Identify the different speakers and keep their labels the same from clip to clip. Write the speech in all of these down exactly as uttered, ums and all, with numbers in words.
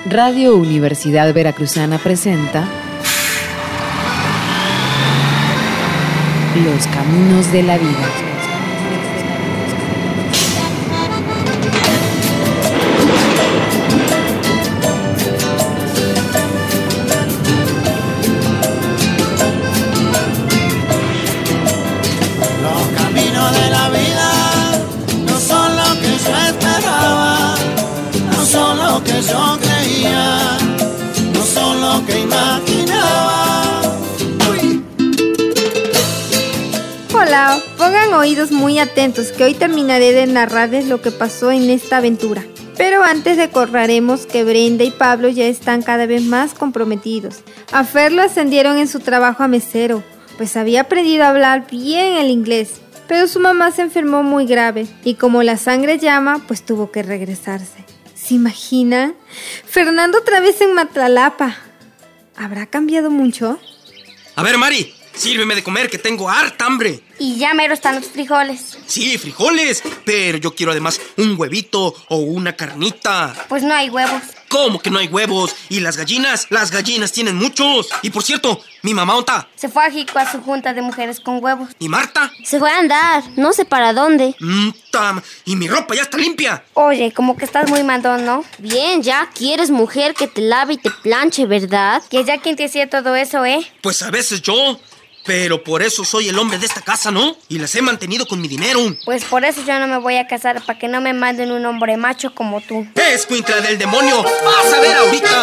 Speaker 1: Radio Universidad Veracruzana presenta Los Caminos de la Vida.
Speaker 2: Yo creía, no son lo que imaginaba. Uy.
Speaker 3: Hola, pongan oídos muy atentos que hoy terminaré de narrarles lo que pasó en esta aventura. Pero antes recordaremos que Brenda y Pablo ya están cada vez más comprometidos. A Fer lo ascendieron en su trabajo a mesero, pues había aprendido a hablar bien el inglés. Pero su mamá se enfermó muy grave y como la sangre llama, pues tuvo que regresarse. ¿Se imaginan? Fernando otra vez en Matlalapa. ¿Habrá cambiado mucho?
Speaker 4: A ver, Mari, sírveme de comer que tengo harta hambre.
Speaker 5: Y ya mero están los frijoles.
Speaker 4: Sí, frijoles, pero yo quiero además un huevito o una carnita.
Speaker 5: Pues no hay huevos.
Speaker 4: ¿Cómo que no hay huevos? ¿Y las gallinas? Las gallinas tienen muchos. Y por cierto, mi mamá ¿onta?
Speaker 5: Se fue a Jico a su junta de mujeres con huevos.
Speaker 4: ¿Y Marta?
Speaker 5: Se fue a andar, no sé para dónde.
Speaker 4: Mm, tam. Y mi ropa ya está limpia.
Speaker 5: Oye, como que estás muy mandón, ¿no?
Speaker 6: Bien, ya quieres mujer que te lave y te planche, ¿verdad?
Speaker 5: Que ya quien te hacía todo eso, ¿eh?
Speaker 4: Pues a veces yo... Pero por eso soy el hombre de esta casa, ¿no? Y las he mantenido con mi dinero.
Speaker 5: Pues por eso yo no me voy a casar, para que no me manden un hombre macho como tú.
Speaker 4: ¡Escuincla del demonio! ¡Vas a ver ahorita!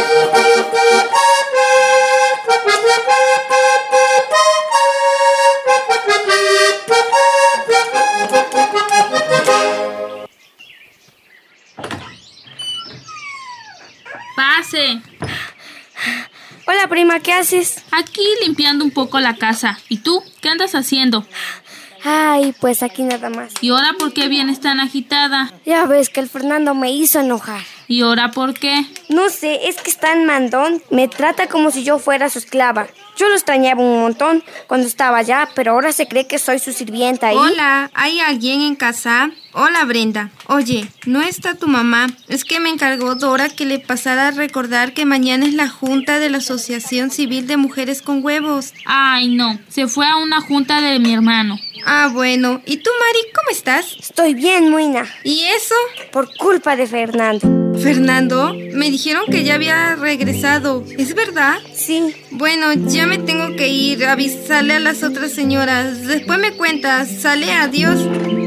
Speaker 7: Pase.
Speaker 5: Hola, prima, ¿qué haces?
Speaker 7: Aquí limpiando un poco la casa. ¿Y tú? ¿Qué andas haciendo?
Speaker 5: Ay, pues aquí nada más.
Speaker 7: ¿Y ahora por qué vienes tan agitada?
Speaker 5: Ya ves que el Fernando me hizo enojar.
Speaker 7: ¿Y ahora por qué?
Speaker 5: No sé, es que es tan mandón. Me trata como si yo fuera su esclava. Yo lo extrañaba un montón cuando estaba allá, pero ahora se cree que soy su sirvienta. ¿Y?
Speaker 3: Hola, ¿hay alguien en casa? Hola, Brenda. Oye, ¿no está tu mamá? Es que me encargó Dora que le pasara a recordar que mañana es la junta de la Asociación Civil de Mujeres con Huevos.
Speaker 7: Ay, no. Se fue a una junta de mi hermano.
Speaker 3: Ah, bueno. ¿Y tú, Mari, cómo estás?
Speaker 5: Estoy bien, Muina.
Speaker 3: ¿Y eso?
Speaker 5: Por culpa de Fernando.
Speaker 3: ¿Fernando? Me dijeron que ya había regresado. ¿Es verdad?
Speaker 5: Sí.
Speaker 3: Bueno, ya me tengo que ir a avisarle a las otras señoras. Después me cuentas. Sale, adiós.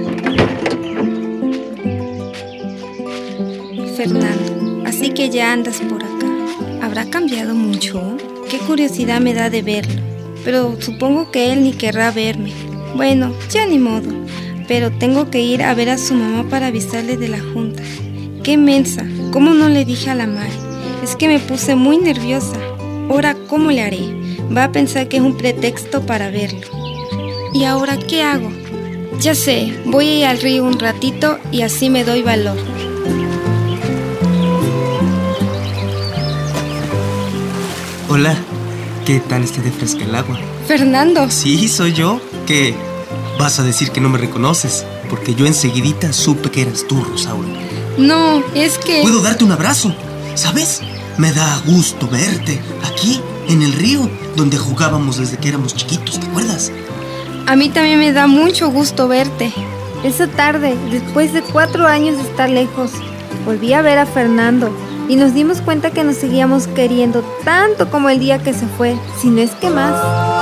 Speaker 3: Fernando, así que ya andas por acá. ¿Habrá cambiado mucho? Qué curiosidad me da de verlo. Pero supongo que él ni querrá verme. Bueno, ya ni modo. Pero tengo que ir a ver a su mamá para avisarle de la junta. ¡Qué mensa! ¿Cómo no le dije a la Mari? Es que me puse muy nerviosa. Ahora, ¿cómo le haré? Va a pensar que es un pretexto para verlo. ¿Y ahora qué hago? Ya sé, voy a ir al río un ratito y así me doy valor.
Speaker 8: Hola, ¿qué tal está de fresca el agua?
Speaker 3: ¿Fernando?
Speaker 8: Sí, soy yo. ¿Qué? Vas a decir que no me reconoces, porque yo enseguidita supe que eras tú, Rosaura.
Speaker 3: No, es que...
Speaker 8: Puedo darte un abrazo, ¿sabes? Me da gusto verte aquí, en el río, donde jugábamos desde que éramos chiquitos, ¿te acuerdas?
Speaker 3: A mí también me da mucho gusto verte. Esa tarde, después de cuatro años de estar lejos, volví a ver a Fernando y nos dimos cuenta que nos seguíamos queriendo tanto como el día que se fue, si no es que más.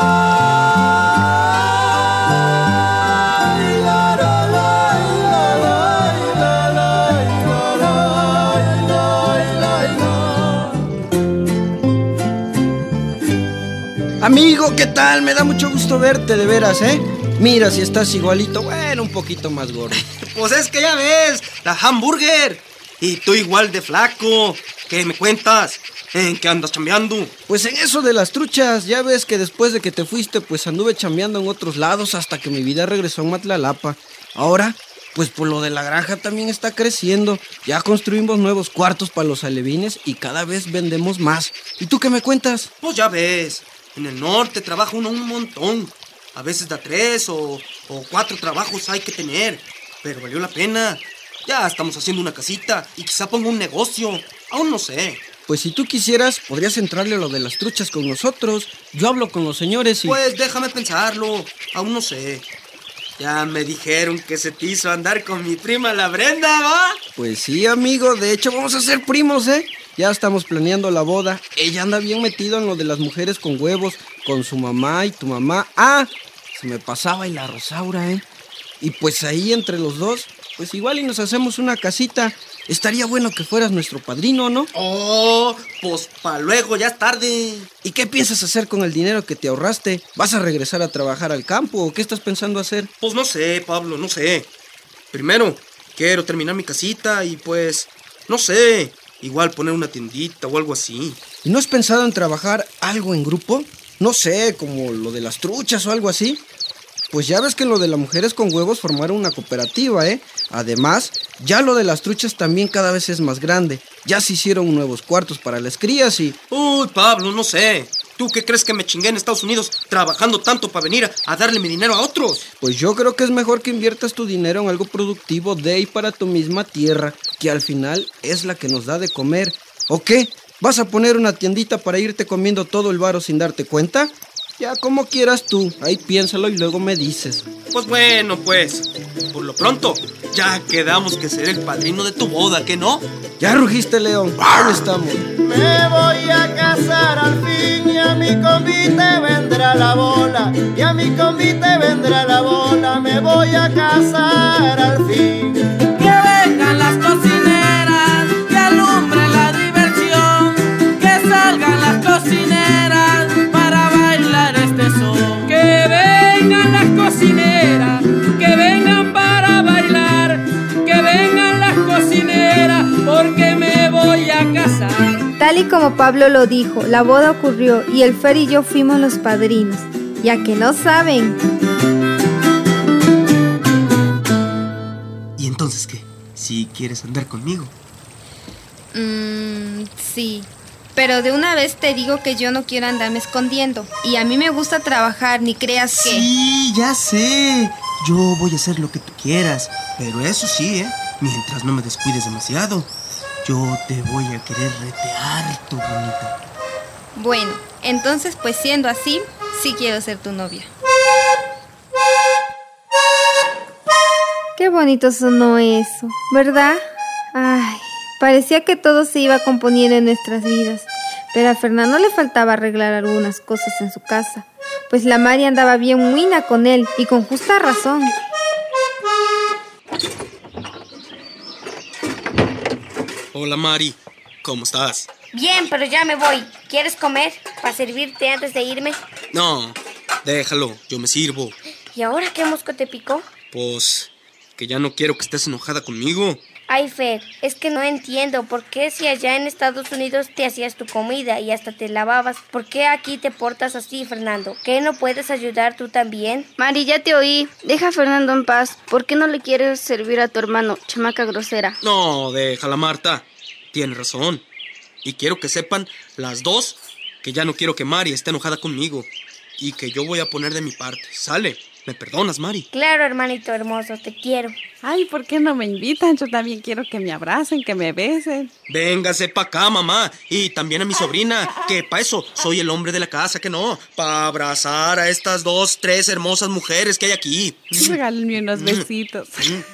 Speaker 9: Amigo, ¿qué tal? Me da mucho gusto verte, de veras, ¿eh? Mira, si estás igualito, bueno, un poquito más gordo.
Speaker 4: Pues es que ya ves, la hamburger. Y tú igual de flaco. ¿Qué me cuentas? ¿En qué andas chambeando?
Speaker 9: Pues en eso de las truchas, ya ves que después de que te fuiste, pues anduve chambeando en otros lados hasta que mi vida regresó a Matlalapa. Ahora, pues por lo de la granja también está creciendo. Ya construimos nuevos cuartos para los alevines y cada vez vendemos más. ¿Y tú qué me cuentas?
Speaker 4: Pues ya ves, en el norte trabaja uno un montón. A veces da tres o, o cuatro trabajos hay que tener. Pero valió la pena. Ya estamos haciendo una casita y quizá ponga un negocio. Aún no sé.
Speaker 9: Pues si tú quisieras, podrías entrarle a lo de las truchas con nosotros. Yo hablo con los señores y...
Speaker 4: Pues déjame pensarlo. Aún no sé. Ya me dijeron que se te hizo andar con mi prima la Brenda, ¿va?
Speaker 9: Pues sí, amigo. De hecho, vamos a ser primos, ¿eh? Ya estamos planeando la boda. Ella anda bien metido en lo de las mujeres con huevos, con su mamá y tu mamá. ¡Ah! Se me pasaba y la Rosaura, ¿eh? Y pues ahí entre los dos, pues igual y nos hacemos una casita. Estaría bueno que fueras nuestro padrino, ¿no?
Speaker 4: Oh, pues pa' luego, ya es tarde.
Speaker 9: ¿Y qué piensas hacer con el dinero que te ahorraste? ¿Vas a regresar a trabajar al campo o qué estás pensando hacer?
Speaker 4: Pues no sé, Pablo, no sé. Primero, quiero terminar mi casita y pues, no sé, igual poner una tiendita o algo así.
Speaker 9: ¿Y no has pensado en trabajar algo en grupo? No sé, como lo de las truchas o algo así. Pues ya ves que lo de las mujeres con huevos formaron una cooperativa, ¿eh? Además, ya lo de las truchas también cada vez es más grande. Ya se hicieron nuevos cuartos para las crías y...
Speaker 4: Uy, Pablo, no sé. ¿Tú qué crees que me chingué en Estados Unidos trabajando tanto para venir a, a darle mi dinero a otros?
Speaker 9: Pues yo creo que es mejor que inviertas tu dinero en algo productivo de y para tu misma tierra, que al final es la que nos da de comer. ¿O qué? ¿Vas a poner una tiendita para irte comiendo todo el varo sin darte cuenta? Ya como quieras tú, ahí piénsalo y luego me dices.
Speaker 4: Pues bueno, pues, por lo pronto, ya quedamos que seré el padrino de tu boda, ¿qué no?
Speaker 9: Ya rugiste, León, ahí estamos.
Speaker 2: Me voy a casar al fin y a mi convite vendrá la bola. Y a mi convite vendrá la bola, me voy a casar al fin.
Speaker 10: Que vengan las cocineras, que alumbren la diversión, que salgan las cocineras para bailar este son.
Speaker 11: Que vengan las cocineras, que vengan para bailar, que vengan las cocineras porque me voy a casar.
Speaker 3: Tal y como Pablo lo dijo, la boda ocurrió y el Fer y yo fuimos los padrinos. Ya que no saben.
Speaker 8: ¿Y entonces qué? ¿Si quieres andar conmigo?
Speaker 3: Mmm, sí. Pero de una vez te digo que yo no quiero andarme escondiendo. Y a mí me gusta trabajar, ni creas que...
Speaker 8: Sí, ya sé. Yo voy a hacer lo que tú quieras. Pero eso sí, ¿eh? Mientras no me descuides demasiado. Yo te voy a querer retear, tu bonita.
Speaker 3: Bueno, entonces pues siendo así, sí quiero ser tu novia. Qué bonito sonó eso, ¿verdad? Ay, parecía que todo se iba componiendo en nuestras vidas. Pero a Fernando le faltaba arreglar algunas cosas en su casa, pues la Mari andaba bien muina con él y con justa razón.
Speaker 4: Hola, Mari. ¿Cómo estás?
Speaker 5: Bien, pero ya me voy. ¿Quieres comer para servirte antes de irme?
Speaker 4: No, déjalo. Yo me sirvo.
Speaker 5: ¿Y ahora qué mosco te picó?
Speaker 4: Pues que ya no quiero que estés enojada conmigo.
Speaker 5: Ay, Fer, es que no entiendo por qué si allá en Estados Unidos te hacías tu comida y hasta te lavabas, ¿por qué aquí te portas así, Fernando? ¿Qué no puedes ayudar tú también?
Speaker 12: Mari, ya te oí. Deja a Fernando en paz. ¿Por qué no le quieres servir a tu hermano, chamaca grosera?
Speaker 4: No, déjala, Marta. Tienes razón. Y quiero que sepan las dos que ya no quiero que Mari esté enojada conmigo y que yo voy a poner de mi parte. ¿Sale? ¿Me perdonas, Mari?
Speaker 5: Claro, hermanito hermoso, te quiero.
Speaker 13: Ay, ¿por qué no me invitan? Yo también quiero que me abracen, que me besen.
Speaker 4: Véngase pa' acá, mamá. Y también a mi sobrina, que pa' eso soy el hombre de la casa, que no. Pa' abrazar a estas dos, tres hermosas mujeres que hay aquí.
Speaker 13: Regálenme unos besitos.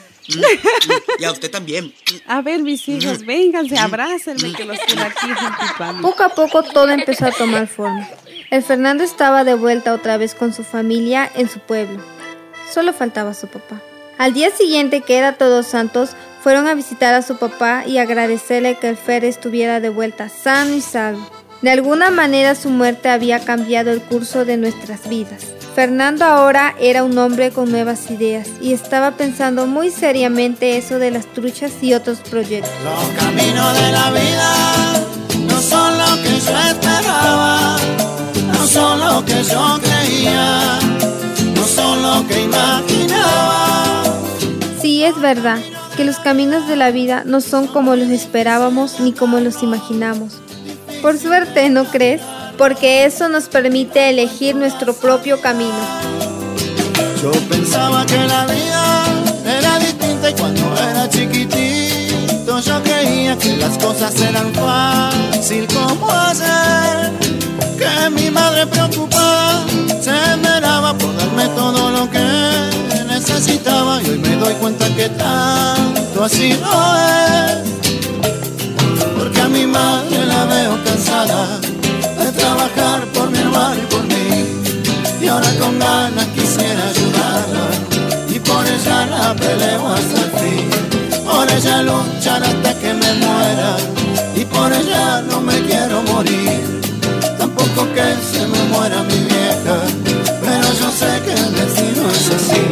Speaker 4: Y a usted también.
Speaker 13: A ver, mis hijos, vénganse, abrácenme, que los quiero aquí juntos.
Speaker 3: Poco a poco todo empezó a tomar forma. El Fernando estaba de vuelta otra vez con su familia en su pueblo. Solo faltaba su papá. Al día siguiente, que era Todos Santos, fueron a visitar a su papá y agradecerle que el Fer estuviera de vuelta sano y salvo. De alguna manera su muerte había cambiado el curso de nuestras vidas. Fernando ahora era un hombre con nuevas ideas y estaba pensando muy seriamente eso de las truchas y otros proyectos.
Speaker 2: Los caminos de la vida no son lo que yo esperaba, no son lo que yo creía, no son lo que imaginaba.
Speaker 3: Sí, es verdad que los caminos de la vida no son como los esperábamos ni como los imaginamos. Por suerte, ¿no crees? Porque eso nos permite elegir nuestro propio camino.
Speaker 2: Yo pensaba que la vida era distinta y cuando era chiquitito yo creía que las cosas eran fácil como hacer, que mi madre preocupada se esmeraba por darme todo lo que necesitaba, y hoy me doy cuenta que tanto así no es, porque a mi madre la veo cansada de trabajar por mi hermano y por mí, y ahora con ganas quisiera ayudarla, y por ella la peleo hasta el fin, por ella luchar hasta que me muera, y por ella no me quiero morir, tampoco que se me muera mi vieja, pero yo sé que el destino es así.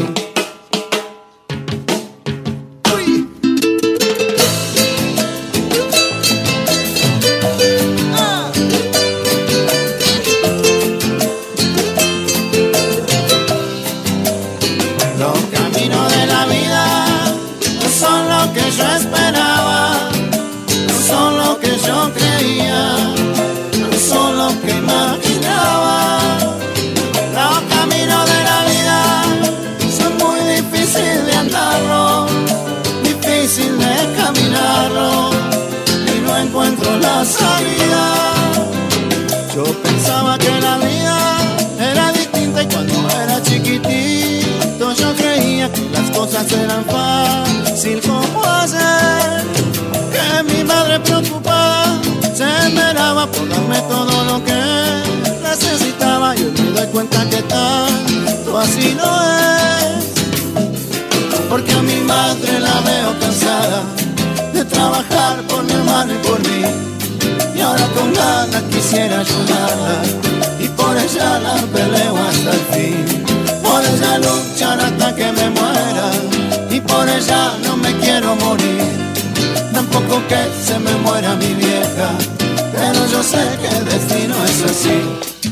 Speaker 2: La salida. Yo pensaba que la vida era distinta y cuando era chiquitito yo creía que las cosas eran fácil como hacer, que mi madre preocupada se esmeraba por darme todo lo que necesitaba, y hoy me doy cuenta que tanto así no es, porque a mi madre la veo cansada de trabajar por mi hermano y por mí, y ahora con ganas quisiera ayudarla, y por ella la peleo hasta el fin, por ella luchar hasta que me muera, y por ella no me quiero morir, tampoco que se me muera mi vieja, pero yo sé que el destino es así.